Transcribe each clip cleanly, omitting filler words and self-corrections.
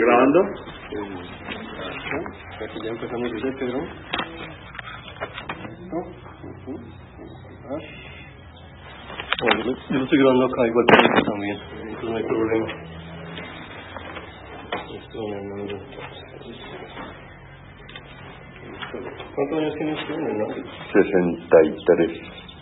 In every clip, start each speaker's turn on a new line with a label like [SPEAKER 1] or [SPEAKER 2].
[SPEAKER 1] grabando?
[SPEAKER 2] Aquí ya empezamos desde Pedro. Bueno, yo lo estoy grabando acá igual que esto también, entonces no hay problema. ¿Cuántos años tiene usted, no?
[SPEAKER 3] 63.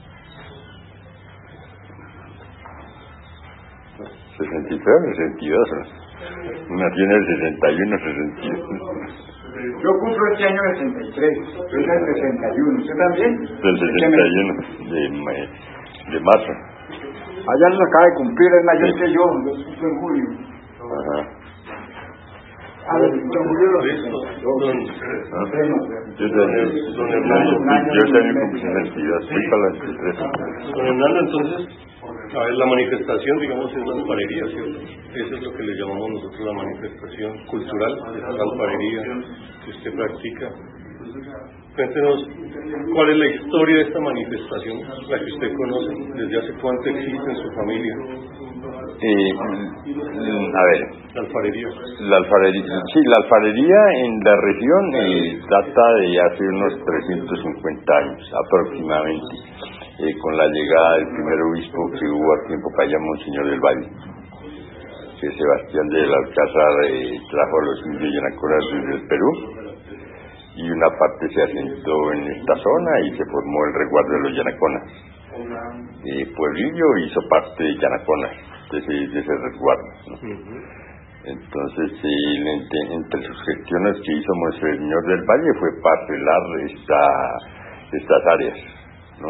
[SPEAKER 3] 63 o 62. Nací en el 61, 62.
[SPEAKER 1] Yo cumplo este año 63, yo en el 61, ¿usted también?
[SPEAKER 3] Del 61, de marzo.
[SPEAKER 1] Allá nos acaba de cumplir, es mayor que yo cumplo en julio.
[SPEAKER 3] Ajá.
[SPEAKER 1] A ver, en julio lo
[SPEAKER 3] Yo también cumplí 62, fui para las 63.
[SPEAKER 2] Don Hernando, entonces, a ver, la manifestación, digamos, es la alfarería, ¿cierto? Eso es lo que le llamamos nosotros la manifestación cultural, esa es la alfarería que usted practica. Cuéntenos, ¿cuál es la historia de esta manifestación, la que usted conoce? ¿Desde hace cuánto existe en su familia?
[SPEAKER 3] A ver,
[SPEAKER 2] La alfarería.
[SPEAKER 3] la alfarería en la región data de hace unos 350 años aproximadamente, con la llegada del primer obispo que hubo aquí en Popayán, Monseñor del Valle, que Sebastián del Alcázar trajo a los indios yanaconas desde el Perú, y una parte se asentó en esta zona y se formó el resguardo de los yanaconas. Pueblillo hizo parte de yanaconas, de ese resguardo, ¿no? Entonces, entre sus gestiones que hizo Monseñor del Valle fue parcelar estas áreas, ¿no?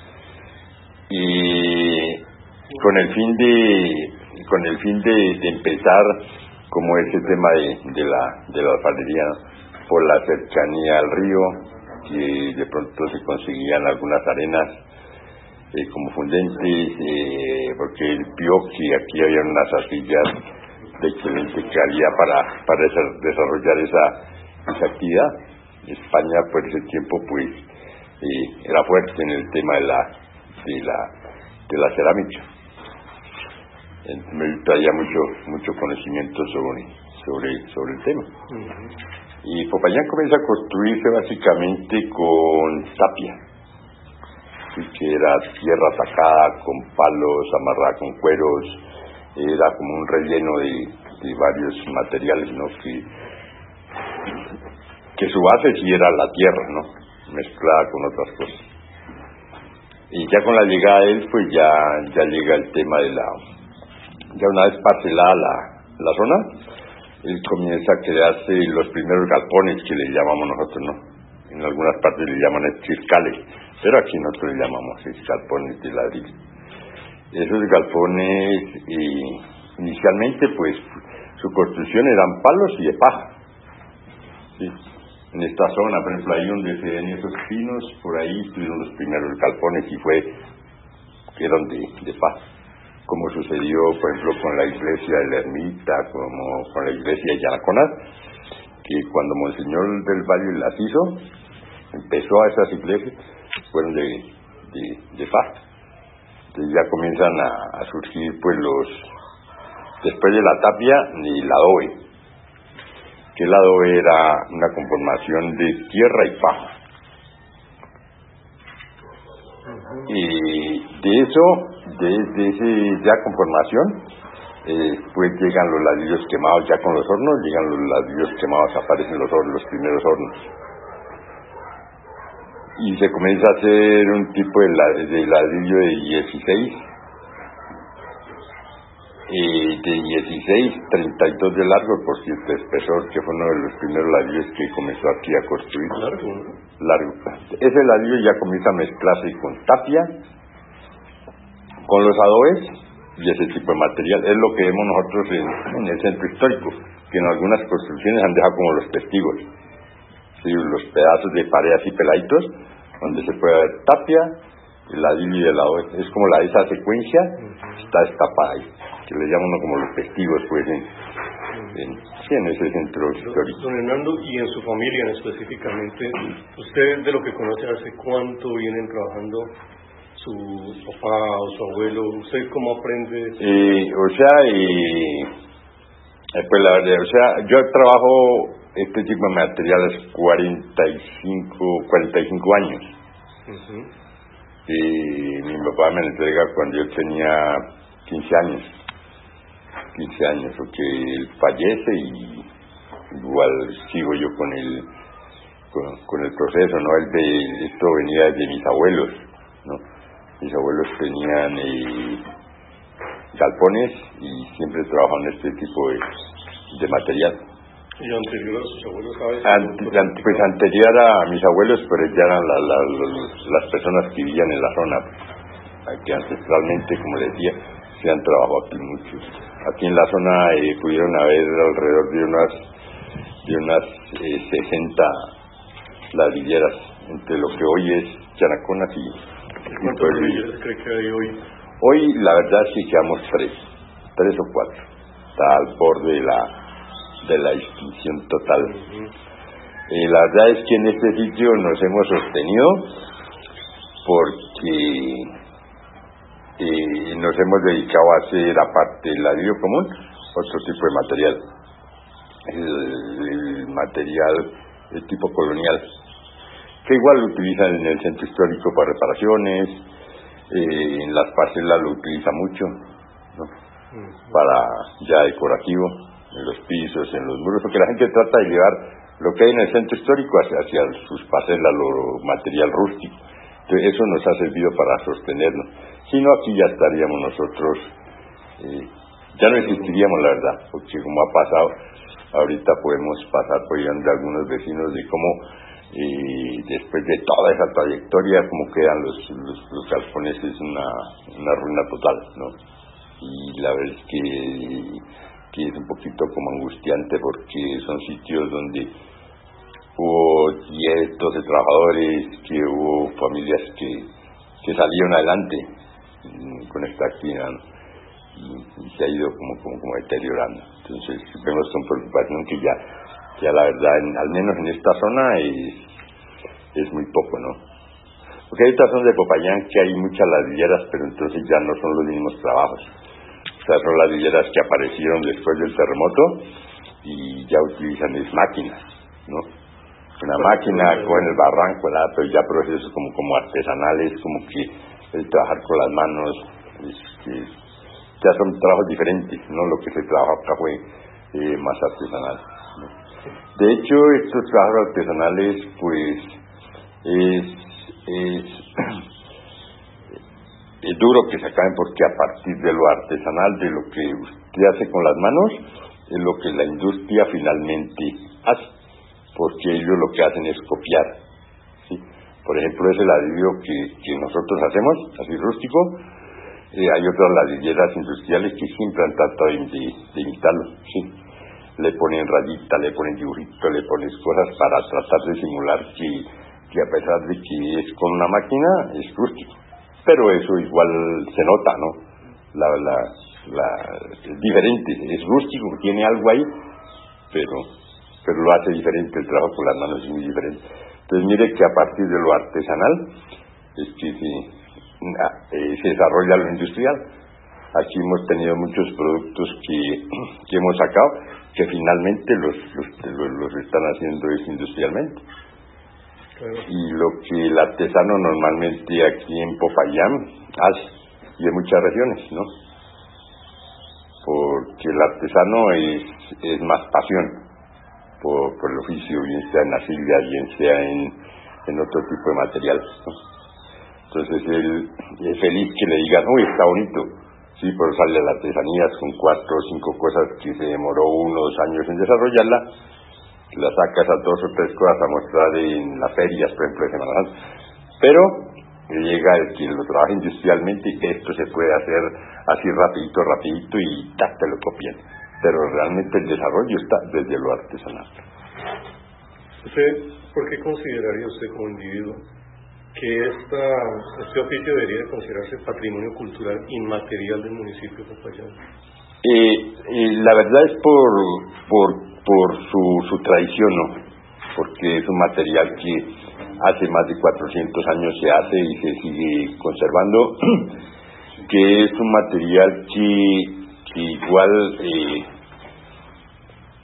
[SPEAKER 3] Y con el fin de empezar como ese tema de la alfarería, por la cercanía al río, que de pronto se conseguían algunas arenas como fundentes, porque el Pioqui, aquí había unas arcillas de excelente calidad para desarrollar esa actividad. España por ese tiempo pues era fuerte en el tema de la cerámica. Me traía mucho conocimiento sobre el tema. Y Popayán comienza a construirse básicamente con tapia, que era tierra atacada con palos, amarrada con cueros, era como un relleno de varios materiales, ¿no? Que su base sí era la tierra, ¿no? Mezclada con otras cosas. Y ya con la llegada de él, pues ya llega el tema ya una vez parcelada la zona, él comienza a crearse los primeros galpones que le llamamos nosotros, ¿no? En algunas partes le llaman circales, pero aquí nosotros le llamamos galpones de ladrillo. Esos galpones, inicialmente, pues, su construcción eran palos y de paja, ¿sí? En esta zona, por ejemplo, ahí donde se ven esos pinos, por ahí estuvieron los primeros galpones y eran de paja. Como sucedió, por ejemplo, con la iglesia de la Ermita, como con la iglesia de Yanaconas, que cuando Monseñor del Valle las hizo, empezó a esas iglesias, fueron de paja. Entonces ya comienzan a surgir, pues, después de la tapia, el adobe, que el adobe era una conformación de tierra y paja. Y de esa ya conformación, pues llegan los ladrillos quemados ya con los hornos, llegan los ladrillos quemados, aparecen los primeros hornos. Y se comienza a hacer un tipo de ladrillo de 16, 32 de largo por 7 de espesor, que fue uno de los primeros ladrillos que comenzó aquí a construir. Largo. Ese ladrillo ya comienza a mezclarse con tapia, con los adobes y ese tipo de material. Es lo que vemos nosotros en el centro histórico, que en algunas construcciones han dejado como los testigos, ¿sí? Los pedazos de pared así peladitos, donde se puede ver tapia, el ladrillo y el adobe. Es como esa secuencia está escapada ahí, que le llaman como los testigos, pues, en ese centro histórico.
[SPEAKER 2] Don Hernando, y en su familia específicamente, ¿usted de lo que conoce hace cuánto vienen trabajando su papá o su abuelo? ¿Usted cómo aprende?
[SPEAKER 3] Pues la verdad, o sea, yo trabajo este tipo de materiales 45 años. Y mi papá me lo entrega cuando yo tenía 15 años, porque él fallece y igual sigo yo con el proceso, ¿no? Esto venía de mis abuelos, ¿no? Mis abuelos tenían galpones y siempre trabajaban en este tipo de material.
[SPEAKER 2] ¿Y anterior a sus abuelos, sabes?
[SPEAKER 3] Pues anterior a mis abuelos, pero ya eran las personas que vivían en la zona, que ancestralmente, como les decía, se han trabajado aquí muchos. Aquí en la zona pudieron haber alrededor de unas 60 ladrilleras, entre lo que hoy es Chanaconas y
[SPEAKER 2] ¿cuántas ladrilleras cree que hay hoy?
[SPEAKER 3] Hoy la verdad es que quedamos 3 o 4. Está al borde de la extinción total. La verdad es que en este sitio nos hemos sostenido porque nos hemos dedicado a hacer, aparte del ladrillo común, otro tipo de material, el material de tipo colonial, que igual lo utilizan en el centro histórico para reparaciones, en las parcelas lo utiliza mucho, ¿no? Para ya decorativo, en los pisos, en los muros, porque la gente trata de llevar lo que hay en el centro histórico hacia sus parcelas, lo material rústico. Entonces eso nos ha servido para sostenernos. Si no, aquí ya estaríamos nosotros, ya no existiríamos, la verdad, porque como ha pasado, ahorita podemos pasar por de algunos vecinos de cómo después de toda esa trayectoria, como quedan los galpones, es una ruina total, ¿no? Y la verdad es que es un poquito como angustiante, porque son sitios donde hubo 10, 12 trabajadores, que hubo familias que salieron adelante con esta actividad, ¿no? Y se ha ido como deteriorando. Entonces vemos con preocupación que ya la verdad, al menos en esta zona es muy poco, ¿no? Porque hay otras zonas de Popayán que hay muchas ladrilleras, pero entonces ya no son los mismos trabajos. O sea, son ladrilleras que aparecieron después del terremoto y ya utilizan máquinas, ¿no? Una máquina con el barranco, ¿verdad? Pero ya procesos como artesanales, como que el trabajar con las manos, ya son trabajos diferentes, ¿no? Lo que se trabaja acá fue más artesanal, ¿no? De hecho, estos trabajos artesanales, pues, es duro que se acaben, porque a partir de lo artesanal, de lo que usted hace con las manos, es lo que la industria finalmente hace, porque ellos lo que hacen es copiar, ¿sí? Por ejemplo, ese ladrillo que nosotros hacemos, así rústico, hay otras ladrilleras industriales que siempre han tratado de imitarlo, ¿sí? Le ponen rayita, le ponen dibujito, le ponen cosas para tratar de simular que a pesar de que es con una máquina, es rústico. Pero eso igual se nota, ¿no? Es diferente, es rústico, tiene algo ahí, pero lo hace diferente, el trabajo con las manos es muy diferente. Entonces mire que a partir de lo artesanal es que se desarrolla lo industrial. Aquí hemos tenido muchos productos que hemos sacado, que finalmente los están haciendo industrialmente. Y lo que el artesano normalmente aquí en Popayán hace, y en muchas regiones, ¿no? Porque el artesano es más pasión por el oficio, bien sea en arcilla, bien sea en otro tipo de material, ¿no? Entonces él es feliz que le digan, uy, está bonito, sí, pero sale la artesanía con 4 o 5 cosas que se demoró 1 o 2 años en desarrollarla, la sacas a 2 o 3 cosas a mostrar en las ferias, por ejemplo, de Semana Santa, pero llega el que lo trabaja industrialmente y que esto se puede hacer así rapidito y te lo copian, pero realmente el desarrollo está desde lo artesanal.
[SPEAKER 2] ¿Usted, por qué consideraría usted como individuo que este oficio debería considerarse patrimonio cultural inmaterial del municipio de Popayán?
[SPEAKER 3] La verdad es por su tradición, ¿no? Porque es un material que hace más de 400 años se hace y se sigue conservando, que es un material que igual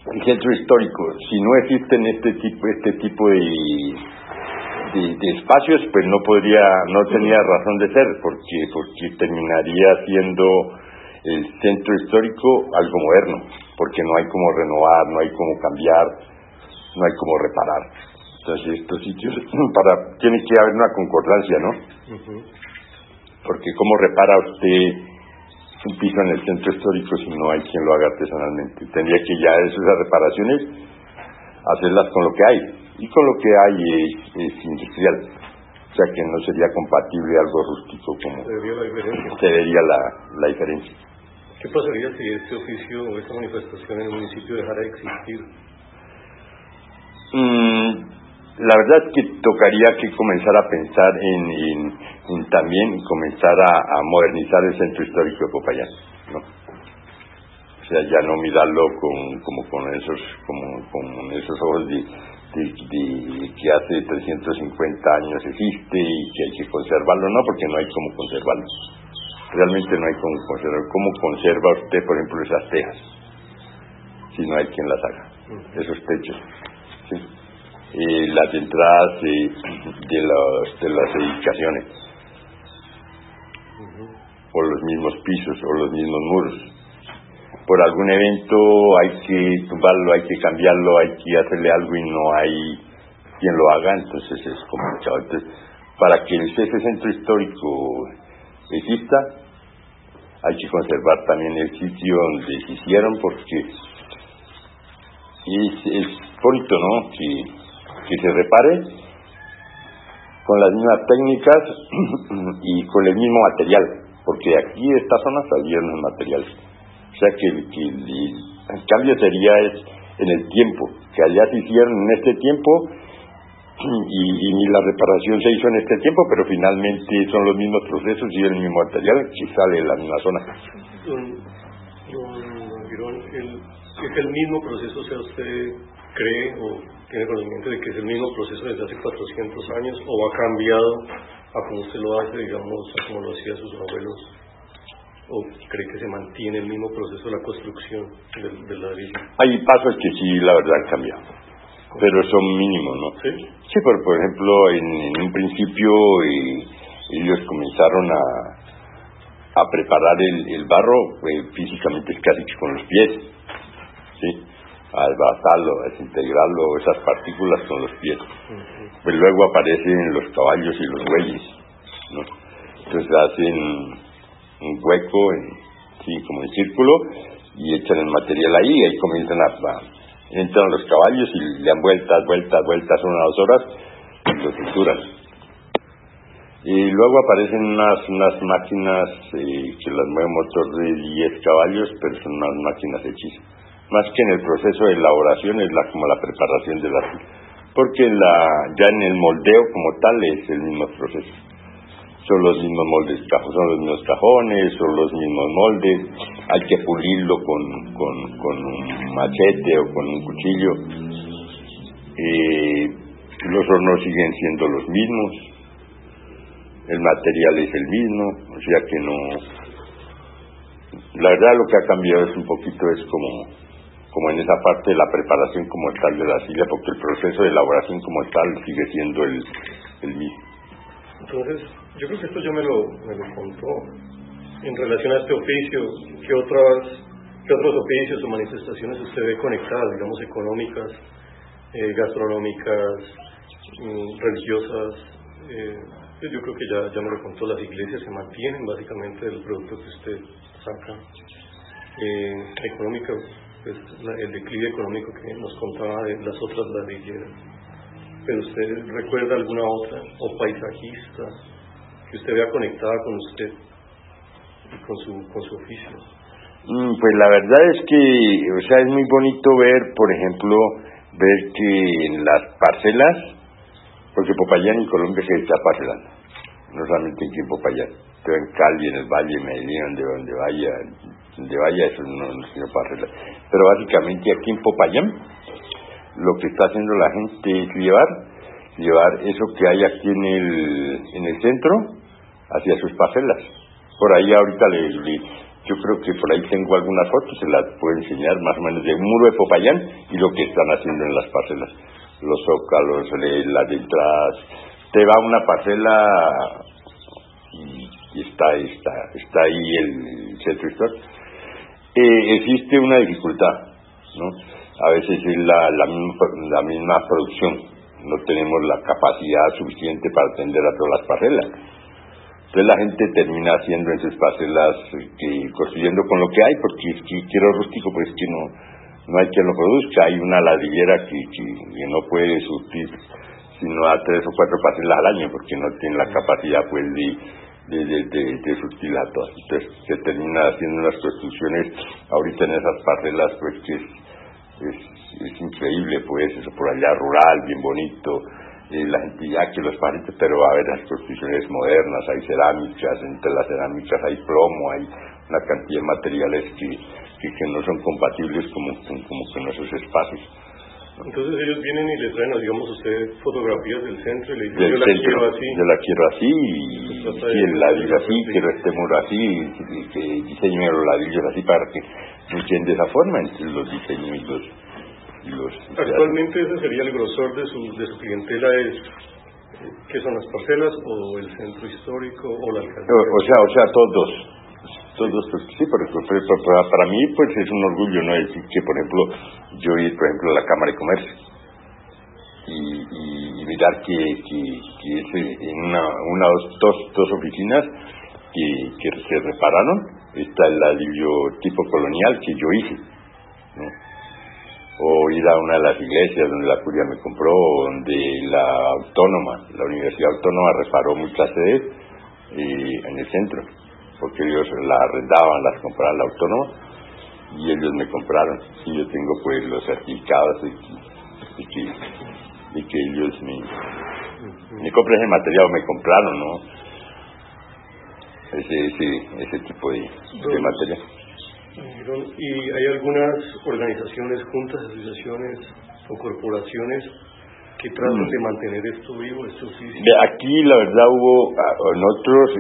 [SPEAKER 3] el centro histórico, si no existen este tipo de espacios, pues no tenía razón de ser, porque terminaría siendo el centro histórico algo moderno, porque no hay como renovar, no hay como cambiar, no hay como reparar. Entonces estos sitios tiene que haber una concordancia, ¿no? Porque ¿cómo repara usted un piso en el centro histórico si no hay quien lo haga artesanalmente? Tendría que ya esas reparaciones hacerlas con lo que hay, y con lo que hay es industrial, o sea que no sería compatible algo rústico como se vería la diferencia.
[SPEAKER 2] ¿Qué pasaría si este oficio o esta manifestación en el municipio dejara de existir?
[SPEAKER 3] La verdad es que tocaría que comenzar a pensar en también comenzar a modernizar el centro histórico de Popayán, ¿no? O sea, ya no mirarlo con esos ojos de que hace 350 años existe y que hay que conservarlo, no, porque no hay cómo conservarlo. Realmente no hay cómo conservarlo. ¿Cómo conserva usted, por ejemplo, esas tejas? Si no hay quien las haga, esos techos, ¿sí? Las entradas de las edificaciones, o los mismos pisos, o los mismos muros. Por algún evento hay que tumbarlo, hay que cambiarlo, hay que hacerle algo y no hay quien lo haga, entonces es complicado. Entonces, para que ese centro histórico exista, hay que conservar también el sitio donde se hicieron, porque es bonito, ¿no?, que se repare con las mismas técnicas y con el mismo material, porque aquí de esta zona salieron los materiales. O sea que el cambio sería en el tiempo, que allá se hicieron en este tiempo y la reparación se hizo en este tiempo, pero finalmente son los mismos procesos y el mismo material que sale de la misma zona.
[SPEAKER 2] Don Girón, ¿es el mismo proceso, o sea, usted cree o tiene conocimiento de que es el mismo proceso desde hace 400 años, o ha cambiado a como usted lo hace, digamos, a como lo hacía sus abuelos? ¿O cree que se mantiene el mismo proceso de la construcción del ladrillo?
[SPEAKER 3] Hay pasos que sí, la verdad, han cambiado, pero son mínimos, ¿no?
[SPEAKER 2] Sí.
[SPEAKER 3] Sí, pero por ejemplo, en un principio ellos comenzaron a preparar el barro físicamente, es casi que con los pies, ¿sí? A desbaratarlo, a desintegrarlo, esas partículas con los pies. Pues luego aparecen los caballos y los bueyes, ¿no? Entonces hacen un hueco como en círculo y echan el material ahí, y ahí comienzan entran los caballos y le dan vueltas, 1 o 2 horas y lo trituran. Y luego aparecen unas máquinas que las mueve motor de 10 caballos, pero son unas máquinas hechizas. Más que en el proceso de elaboración es como la preparación de la, porque ya en el moldeo como tal es el mismo proceso. Son los mismos moldes, son los mismos cajones, son los mismos moldes. Hay que pulirlo con un machete o con un cuchillo. Los hornos siguen siendo los mismos. El material es el mismo, o sea que no. La verdad, lo que ha cambiado es un poquito, es como en esa parte de la preparación como tal de la silla, porque el proceso de elaboración como tal sigue siendo el mismo.
[SPEAKER 2] Entonces, yo creo que esto ya me lo contó. En relación a este oficio, ¿qué otros oficios o manifestaciones usted ve conectadas, digamos, económicas, gastronómicas, religiosas? Yo creo que ya me lo contó, las iglesias se mantienen básicamente del producto que usted saca. Económica, pues el declive económico que nos contaba de las otras ladrilleras. Pero usted recuerda alguna otra, o paisajista, que usted vea conectada con usted y con su oficio.
[SPEAKER 3] Pues la verdad es que, o sea, es muy bonito ver, por ejemplo, que en las parcelas, porque Popayán en Colombia se está parcelando, no solamente aquí en Popayán, pero en Cali, en el Valle, en Medellín, donde vaya, eso no tiene parcelas. Pero básicamente aquí en Popayán, lo que está haciendo la gente es llevar eso que hay aquí en el centro hacia sus parcelas. Por ahí ahorita Yo creo que por ahí tengo algunas fotos, se las puedo enseñar más o menos de un muro de Popayán y lo que están haciendo en las parcelas, los zócalos, las entradas. Te va una parcela y está ahí el centro histórico. Existe una dificultad, ¿no? A veces es la misma producción, no tenemos la capacidad suficiente para atender a todas las parcelas. Entonces la gente termina haciendo en sus parcelas, construyendo con lo que hay, porque es que quiero rústico, pues que no hay quien lo produzca. Hay una ladrillera que no puede surtir sino a 3 o 4 parcelas al año, porque no tiene la capacidad pues de surtirla a todas. Entonces se termina haciendo unas construcciones ahorita en esas parcelas pues que es increíble, pues eso por allá rural, bien bonito, la gente ya que los parientes, pero a ver las construcciones modernas, hay cerámicas, entre las cerámicas hay plomo, hay una cantidad de materiales que no son compatibles como con esos espacios.
[SPEAKER 2] Entonces ellos vienen y les traen, digamos, usted fotografías del centro y le dicen,
[SPEAKER 3] yo la quiero así y el ladrillo así, quiero este muro así, y que diseñen los ladrillos así para que funcione de esa forma, entre los diseños y los
[SPEAKER 2] Actualmente ese sería el grosor de su clientela, ¿qué son las parcelas o el centro histórico o la alcaldía?
[SPEAKER 3] O sea, todos, sí, porque para mí pues es un orgullo, ¿no? Decir que, por ejemplo, yo ir, por ejemplo, a la Cámara de Comercio y mirar que es en dos oficinas que se repararon, está el ladrillo tipo colonial que yo hice, ¿no? O ir a una de las iglesias donde la curia me compró, donde la Universidad Autónoma reparó muchas sedes en el centro, porque ellos las arrendaban, las compraban la Autónoma y ellos me compraron. Y yo tengo pues los certificados de que ellos me compran ese material, me compraron, ¿no? Ese tipo de material.
[SPEAKER 2] ¿Y hay algunas organizaciones, juntas, asociaciones o corporaciones que tratan de mantener esto vivo, esto físico?
[SPEAKER 3] Aquí la verdad hubo nosotros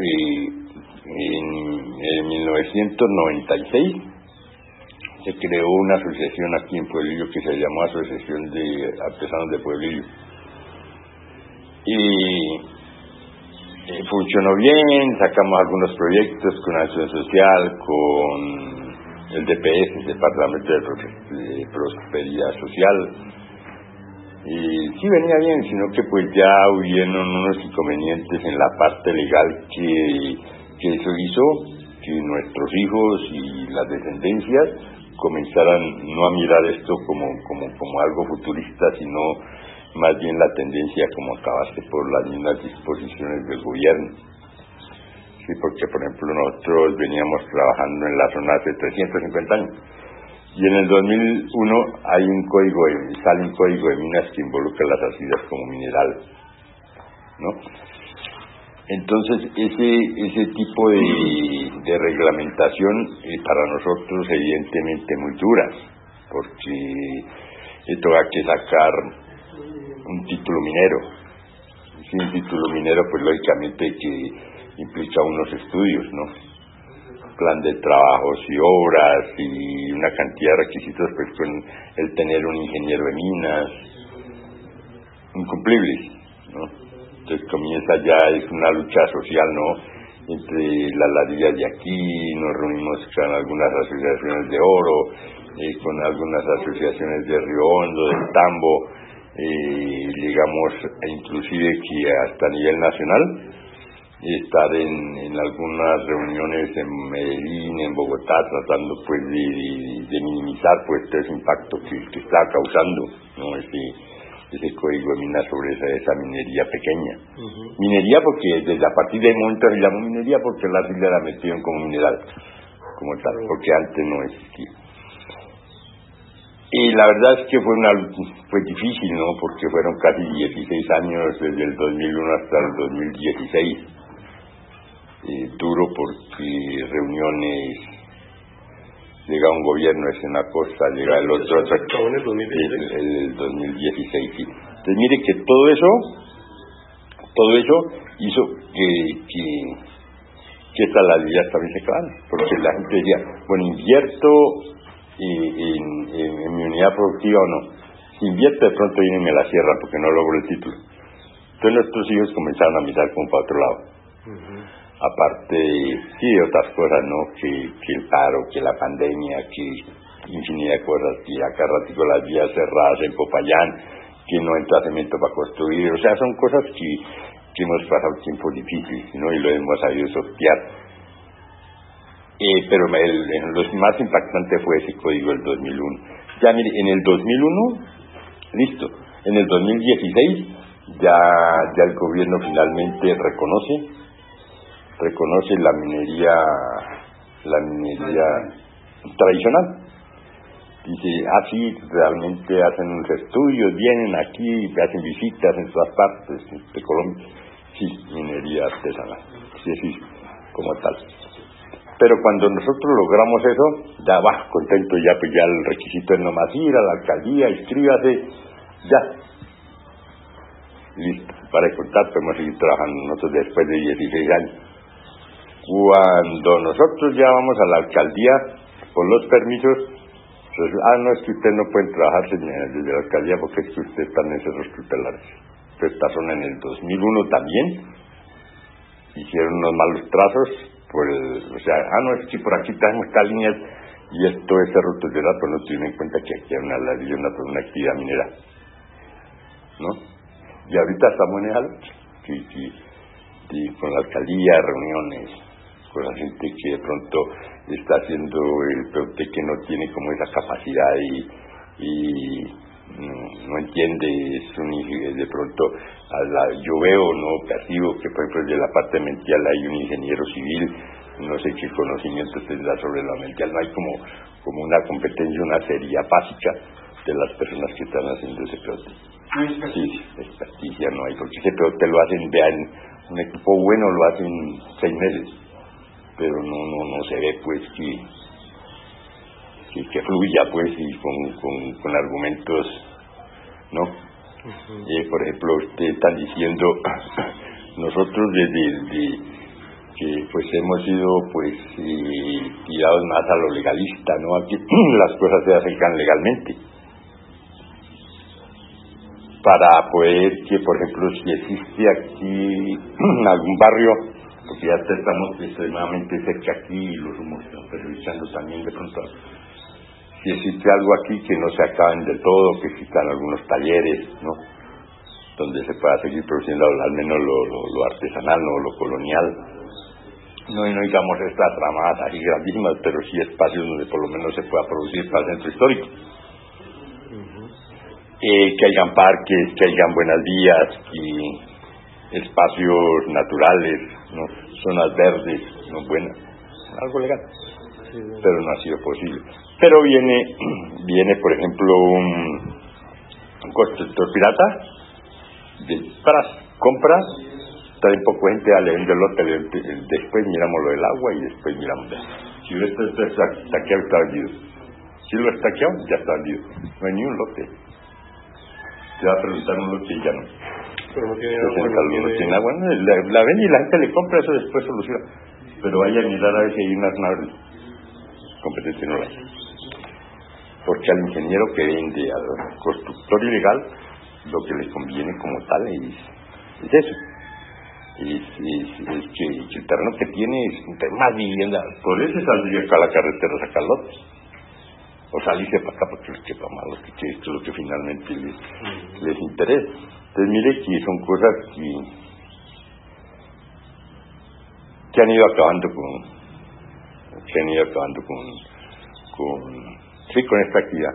[SPEAKER 3] en 1996 se creó una asociación aquí en Pueblillo que se llamó Asociación de Artesanos de Pueblillo y funcionó bien, sacamos algunos proyectos con Acción Social, con el DPS, Departamento de Prosperidad Social, y sí venía bien, sino que pues ya hubieron unos inconvenientes en la parte legal que eso hizo que nuestros hijos y las descendencias comenzaran no a mirar esto como algo futurista, sino más bien la tendencia como acabaste por las mismas disposiciones del gobierno. Sí, porque por ejemplo nosotros veníamos trabajando en la zona hace 350 años y en el 2001 sale un código de minas que involucra las arcillas como mineral, ¿no? Entonces ese tipo de reglamentación para nosotros evidentemente muy dura, porque esto hay que sacar un título minero. Si un título minero pues lógicamente que implica unos estudios, ¿no? Plan de trabajos y obras y una cantidad de requisitos, pues con el tener un ingeniero de minas incumplibles, ¿no? Entonces comienza ya, es una lucha social, ¿no? Entre las ladrillas de aquí, nos reunimos con algunas asociaciones de oro, con algunas asociaciones de Río Hondo, del Tambo, llegamos inclusive que hasta a nivel nacional, estar en algunas reuniones en Medellín, en Bogotá, tratando pues de minimizar pues todo ese impacto que está causando, ¿no? Ese código de minas sobre esa minería pequeña. Minería porque desde a partir del momento se llamó minería porque la arcilla la metieron como mineral, como tal, porque antes no existía. Y la verdad es que fue difícil, ¿no? Porque fueron casi 16 años, desde el 2001 hasta el 2016. Duro porque reuniones, llega un gobierno, es una cosa, llega el otro, el 2016, sí. Entonces mire que todo eso hizo que estas las ligas también se acaban, porque la gente decía, bueno, invierto en mi unidad productiva o no. Si invierto, de pronto vienen y me la cierran porque no logro el título. Entonces nuestros hijos comenzaron a mirar como para otro lado. Aparte, sí, de otras cosas, ¿no? Que el paro, que la pandemia, que infinidad de cosas, que acá ratico las vías cerradas en Popayán, que no entra cemento para construir, o sea, son cosas que hemos pasado tiempos difíciles, ¿no? Y lo hemos sabido sortear. Pero lo más impactante fue ese código del 2001. Ya mire, en el 2001, listo. En el 2016 ya el gobierno finalmente reconoce la minería tradicional. Dice, sí, realmente hacen unos estudios, vienen aquí, hacen visitas en todas partes de Colombia. Sí, minería artesanal, sí, como tal. Pero cuando nosotros logramos eso, ya va, contento, ya pues ya el requisito es nomás ir a la alcaldía, inscríbase, ya. Listo, para de contar, podemos seguir trabajando nosotros después de 16 años. Cuando nosotros ya vamos a la alcaldía por los permisos, pues, no, es que usted no puede trabajar desde la alcaldía porque es que usted está en esos tutelares. Pues esta zona en el 2001 también hicieron unos malos trazos, o sea, no, es que por aquí tenemos estas líneas y esto es cerro tutelar, pues no tienen en cuenta que aquí hay una actividad minera, ¿no? Y ahorita estamos en esa lucha, con la alcaldía, reuniones, con la gente que de pronto está haciendo el POT que no tiene como esa capacidad y no entiende, de pronto yo veo, no percibo que por ejemplo de la parte mental hay un ingeniero civil, no sé qué conocimiento tendrá sobre la mental, no hay como una competencia, una serie básica de las personas que están haciendo ese POT. Sí, experticia no hay, porque ese POT lo hacen, vean, un equipo bueno lo hacen 6 meses, pero no se ve pues que fluya pues y con argumentos, ¿no? Por ejemplo, ustedes están diciendo nosotros desde que pues hemos sido pues tirados más a lo legalista, ¿no? Aquí las cosas se hacen legalmente para poder que, por ejemplo, si existe aquí algún barrio, porque ya estamos extremadamente cerca aquí y los humos están perjudicando también de pronto. Si existe algo aquí que no se acaben del todo, que existan algunos talleres, ¿no? Donde se pueda seguir produciendo al menos lo artesanal, no lo colonial. No digamos estas ramadas así grandísimas, pero sí espacios donde por lo menos se pueda producir para el centro histórico. Que hayan parques, que hayan buenas vías, y espacios naturales, ¿no? Zonas verdes, ¿no? Buenas, algo legal. Pero no ha sido posible. Pero viene por ejemplo un constructor pirata, compra, trae poco gente, le vende el lote, después miramos lo del agua y después miramos si esto está estaqueado, está vendido. Si lo estaqueado, ya está vendido. No hay ni un lote. Te va a preguntar un lote y ya no.
[SPEAKER 2] Pero no tiene agua.
[SPEAKER 3] No tiene agua, no, la vende y la gente le compra, eso después soluciona. Pero vaya a mirar a ver si hay una competencia, no la hay. Porque al ingeniero que vende, al constructor ilegal, lo que le conviene como tal es eso. Es que el terreno que tiene es más vivienda. Por eso saldría acá a la carretera a sacar lotes. O salirse para acá porque les quepa mal, que esto es lo que finalmente les interesa. Entonces mire que son cosas que han ido acabando con esta actividad,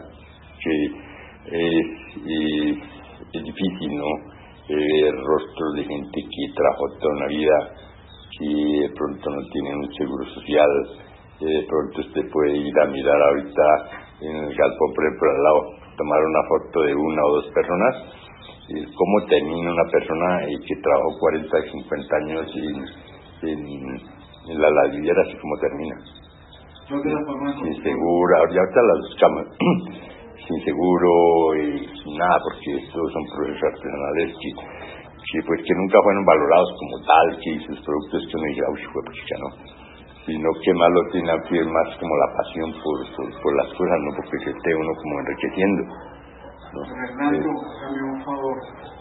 [SPEAKER 3] que es difícil, ¿no? Ver rostros de gente que trabajó toda una vida, que de pronto no tienen un seguro social, de pronto usted puede ir a mirar ahorita en el galpón, por ejemplo, al lado, tomar una foto de una o dos personas, cómo termina una persona que trabajó 40 y 50 años en la ladrillera, así como termina. Sin seguro, ahorita las buscamos, sin seguro y sin nada, porque estos son procesos artesanales que pues que nunca fueron valorados como tal, que sus productos que uno dice, uy, chica, no, sino que más lo tiene aquí es más como la pasión por las cosas, no porque se esté uno como enriqueciendo, ¿no?
[SPEAKER 1] Fernando, hágame un favor,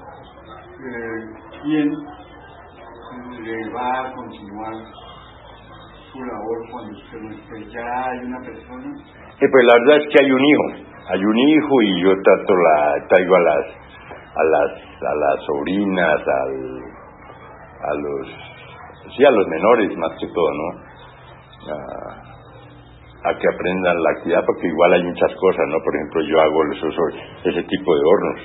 [SPEAKER 1] ¿quién le va a continuar su labor cuando usted no esté? ¿Ya hay una persona?
[SPEAKER 3] Pues la verdad es que hay un hijo y yo traigo a las sobrinas, a los menores más que todo, ¿no? A que aprendan la actividad, porque igual hay muchas cosas, ¿no? Por ejemplo, yo hago ese tipo de hornos,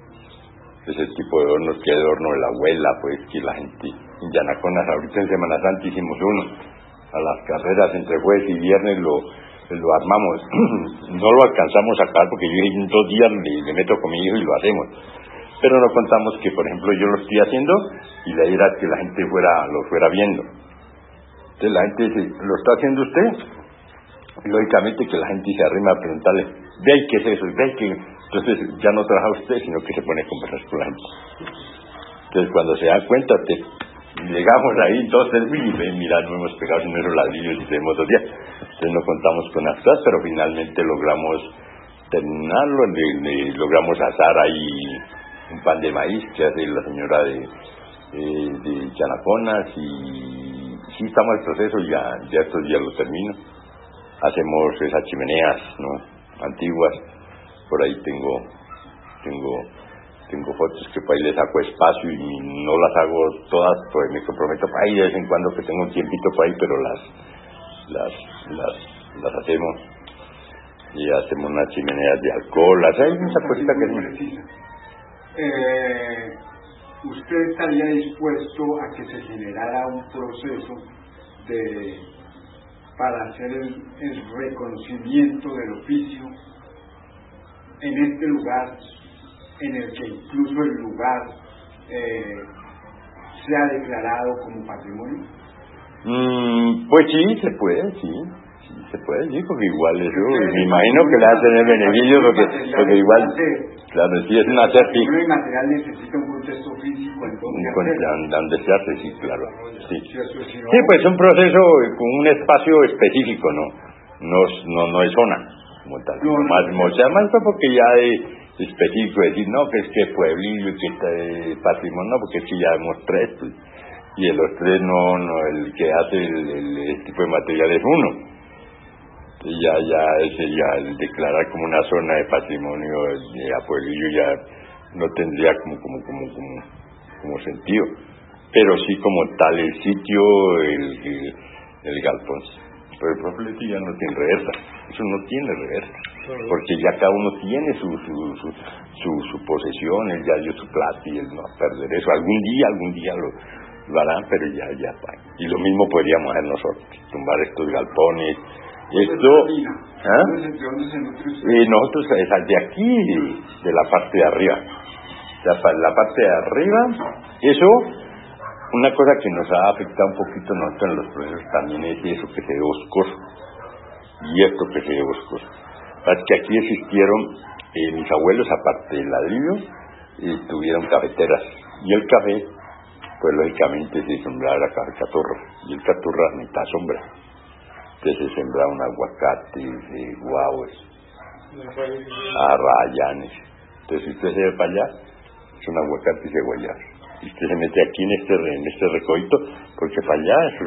[SPEAKER 3] que es el horno de la abuela, pues, que la gente en Yanaconas, ahorita en Semana Santa hicimos uno, a las carreras entre jueves y viernes lo armamos. No lo alcanzamos a acabar porque yo en 2 días le meto con mi hijo y lo hacemos, pero no contamos que, por ejemplo, yo lo estoy haciendo y la idea era que la gente lo fuera viendo. Entonces la gente dice, ¿lo está haciendo usted? Y lógicamente que la gente se arrima a preguntarle, ve qué es eso, ve que... Entonces ya no trabaja usted, sino que se pone a conversar con la gente. Entonces cuando se dan cuenta, llegamos ahí, entonces, mira, no hemos pegado sin esos ladrillos y tenemos 2 días. Entonces no contamos con actas, pero finalmente logramos terminarlo, logramos asar ahí un pan de maíz que hace la señora de Yanaconas, y sí estamos en el proceso, ya estos días lo termino. Hacemos esas chimeneas, ¿no? Antiguas, por ahí tengo fotos que por ahí les saco espacio y no las hago todas, pues me comprometo para ahí de vez en cuando que tengo un tiempito por ahí, pero las hacemos, y hacemos unas chimeneas de alcohol, hay mucha cosita que
[SPEAKER 1] ¿Usted estaría dispuesto a que se generara un proceso para hacer el reconocimiento del oficio en este lugar, en el que incluso el lugar sea declarado como patrimonio?
[SPEAKER 3] Pues sí, se puede, sí, porque igual eso, me imagino que le va a tener beneficio, porque igual, claro, sí es un hacer, sí.
[SPEAKER 1] El material necesita un contexto físico,
[SPEAKER 3] donde se hace, sí, claro, sí. Sí, pues es un proceso con un espacio específico, no es zona, como tal, más porque ya es específico, decir, no, que es que pueblillo, que está patrimonio, no, porque es que ya vemos 3, pues, y de los 3 no, el que hace el tipo de material es uno. Ya el declarar como una zona de patrimonio a pueblillo ya no tendría como sentido, pero sí como tal el sitio, el galpón. Pero el profilete ya no tiene reversa, eso no tiene reversa, porque ya cada uno tiene su posesión, él ya dio su plata y él no va a perder eso. Algún día lo harán, pero ya. Y lo mismo podríamos hacer nosotros, tumbar estos galpones. Nosotros de aquí, de la parte de arriba, la parte de arriba, eso, una cosa que nos ha afectado un poquito nosotros en los procesos también es eso que se ve boscoso, y esto que se ve boscoso. Es que aquí existieron mis abuelos, aparte del ladrillo, tuvieron cafeteras, y el café, pues lógicamente se sembraba café caturra, y el caturra necesita sombra. Entonces se sembraron aguacates, guavos, arrayanes. Entonces si usted se ve para allá, son aguacates y guayabos. Y usted se mete aquí en este recodito, porque para allá eso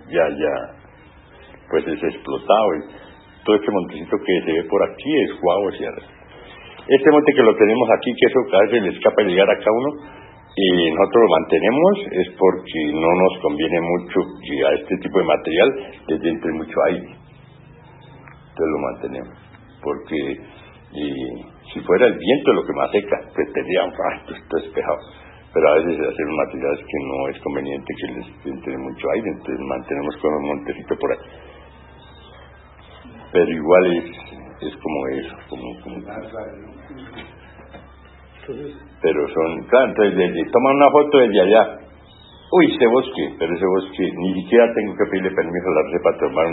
[SPEAKER 3] pues es explotado. Y todo este montecito que se ve por aquí es guavos y arrayanes. Este monte que lo tenemos aquí, que eso cada vez le escapa de llegar a cada uno, y nosotros lo mantenemos, es porque no nos conviene mucho que a este tipo de material le entre mucho aire. Entonces lo mantenemos, porque si fuera el viento lo que más seca, pues tendríamos, esto es despejado. Pero a veces hacer materiales que no es conveniente que les entre mucho aire, entonces mantenemos con un montecito por ahí. Pero igual es como eso, pero son, claro, entonces toman una foto desde allá, ese bosque, pero ese bosque ni siquiera tengo que pedirle permiso a la RC para tomar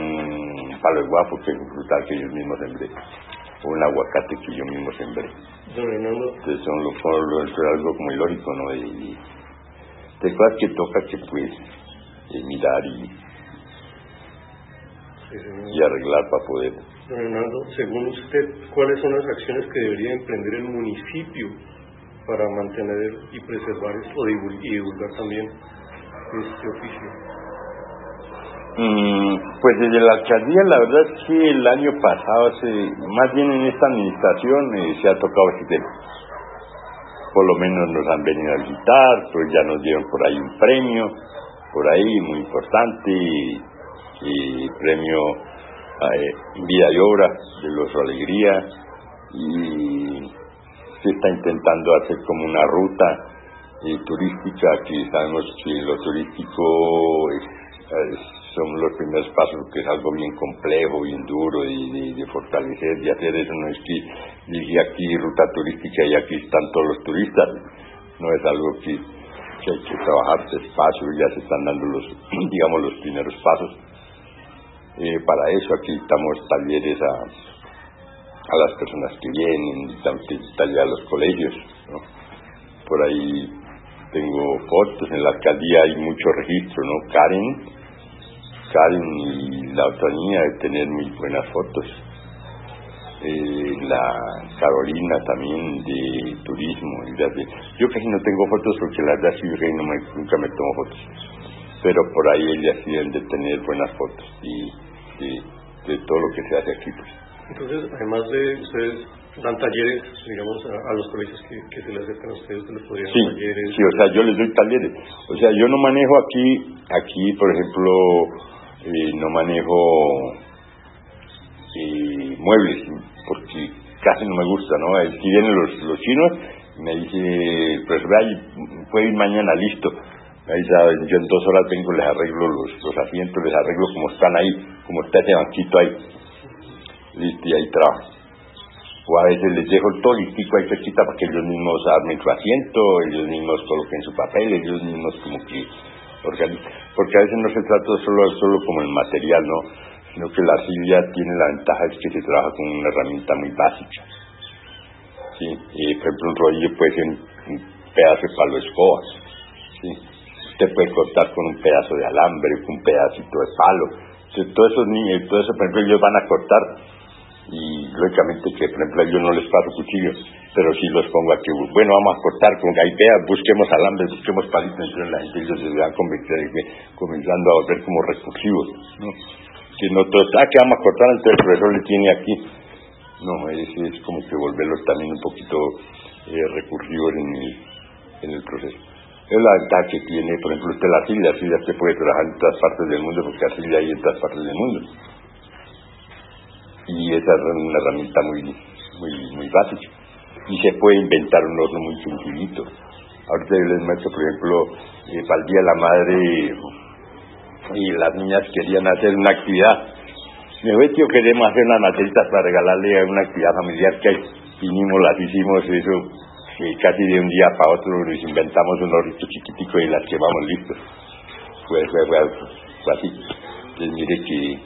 [SPEAKER 3] un palo de guapo, que es un frutal que yo mismo sembré, o un aguacate que yo mismo sembré. Entonces fue algo como ilógico, ¿no? De cosas que toca que pues mirar y arreglar para poder.
[SPEAKER 2] Don Hernando, según usted, ¿cuáles son las acciones que debería emprender el municipio para mantener y preservar esto y divulgar también este oficio?
[SPEAKER 3] Pues desde la alcaldía, la verdad es que el año pasado, más bien en esta administración, se ha tocado este tema. Por lo menos nos han venido a visitar, pues ya nos dieron por ahí un premio, por ahí muy importante, y premio Vida y Obra de los Alegría, y se está intentando hacer como una ruta turística, que sabemos que lo turístico son los primeros pasos, que es algo bien complejo, bien duro de fortalecer, de hacer eso. No es que llegue aquí ruta turística y aquí están todos los turistas, no es algo que hay que trabajar despacio, ya se están dando los primeros pasos. Para eso aquí damos talleres a las personas que vienen, talleres a los colegios, ¿no? Por ahí tengo fotos, en la alcaldía hay mucho registro, ¿no? Karen y la otra niña de tener muy buenas fotos. La Carolina también de turismo. Yo casi no tengo fotos porque la verdad sí nunca me tomo fotos, pero por ahí ellas sí deben de tener buenas fotos de todo lo que se hace aquí, pues.
[SPEAKER 2] Entonces, además de ustedes dan talleres, digamos, a los colegios que se les acercan a ustedes, se les podrían dar talleres.
[SPEAKER 3] Sí, o sea, yo les doy talleres. O sea, yo no manejo aquí, por ejemplo, no manejo muebles, porque casi no me gusta, ¿no? Si vienen los chinos, me dice, pues puede ir mañana, listo. Ahí saben, yo en 2 horas vengo, les arreglo los asientos, les arreglo como están ahí, como está ese banquito ahí, listo, y ahí trabajo. O a veces les dejo todo listico ahí cerquita para que ellos mismos armen su asiento, ellos mismos coloquen su papel, ellos mismos como que organizan. Porque a veces no se trata solo como el material, ¿no? Sino que la arcilla tiene la ventaja es que se trabaja con una herramienta muy básica. Sí, por ejemplo, un rodillo puede ser un pedazo de palo de escoba. Sí. Usted puede cortar con un pedazo de alambre, con un pedacito de palo. Entonces, todos esos niños, por ejemplo, ellos van a cortar, y lógicamente que, por ejemplo, yo no les paso cuchillo, pero sí los pongo aquí, bueno, vamos a cortar con idea, busquemos alambre, busquemos palitos. Entonces la gente, ellos se van comenzando a volver como recursivos, ¿no? Que no todos, que vamos a cortar, entonces el profesor le tiene aquí. No, es como que volverlos también un poquito recursivos en el proceso. Es la ventaja que tiene, por ejemplo, usted la arcilla se puede trabajar en todas partes del mundo, porque arcilla hay en todas partes del mundo. Y esa es una herramienta muy básica. Y se puede inventar un horno muy sencillito. Ahorita yo les muestro, por ejemplo, para el Día de la Madre, y las niñas querían hacer una actividad. Me dijo, tío, queremos hacer unas materitas para regalarle una actividad familiar que hay. Vinimos, las hicimos, eso, casi de un día para otro nos inventamos un hornito chiquitico y las quemamos listos. Fue así. Entonces mire que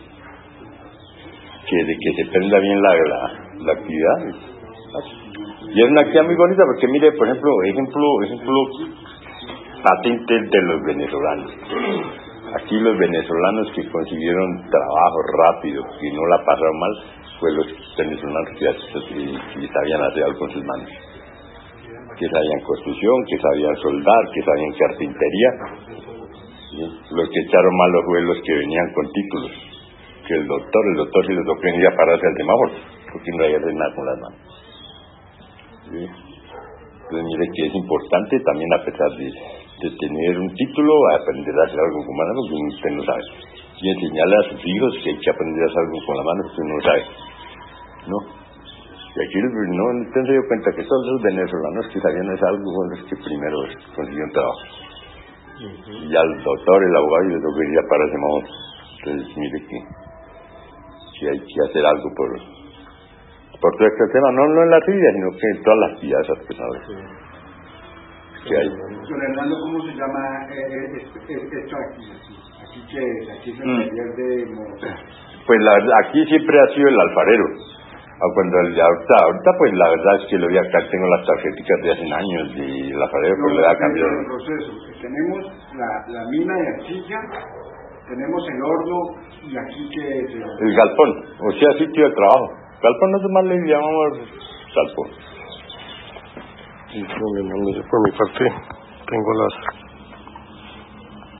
[SPEAKER 3] de que se prenda bien la actividad. Y es una actividad muy bonita porque mire, por ejemplo, ejemplo patente de los venezolanos. Aquí los venezolanos que consiguieron trabajo rápido, que no la pasaron mal, fue los venezolanos que sabían hacer algo con sus manos, que sabían construcción, que sabían soldar, que sabían carpintería. ¿Sí? Los que echaron mal los fue los que venían con títulos, que el doctor sí les tocó venir a pararse al semáforo, porque no hay que hacer nada con las manos. ¿Sí? Entonces mire que es importante también, a pesar de tener un título, aprender a hacer algo con manos, porque usted no sabe. Y enseñarle a sus hijos que hay que aprender a hacer algo con la mano, porque usted no sabe, ¿no? Y aquí no se dio cuenta que todos los venezolanos que sabían hacer algo fueron los que primero consiguieron trabajo. Y al doctor, el abogado, les tocó ir para ese modo. Entonces mire que hay que hacer algo por todo este tema, no en la actividad, sino que en todas las actividades artesanales que hay.
[SPEAKER 1] Don Hernando, ¿cómo se llama esto aquí? ¿Aquí qué es? ¿Aquí es el taller de...?
[SPEAKER 3] Pues aquí siempre ha sido el alfarero. cuando ahorita pues la verdad es que lo vi acá, tengo las tarjetas de hace años y la pared pues le ha cambiado.
[SPEAKER 1] El proceso, tenemos la mina de arcilla, tenemos el horno y aquí que es
[SPEAKER 3] el galpón, o sea, sitio de trabajo. Galpón nosotros le llamamos galpón.
[SPEAKER 2] Yo por mi parte tengo las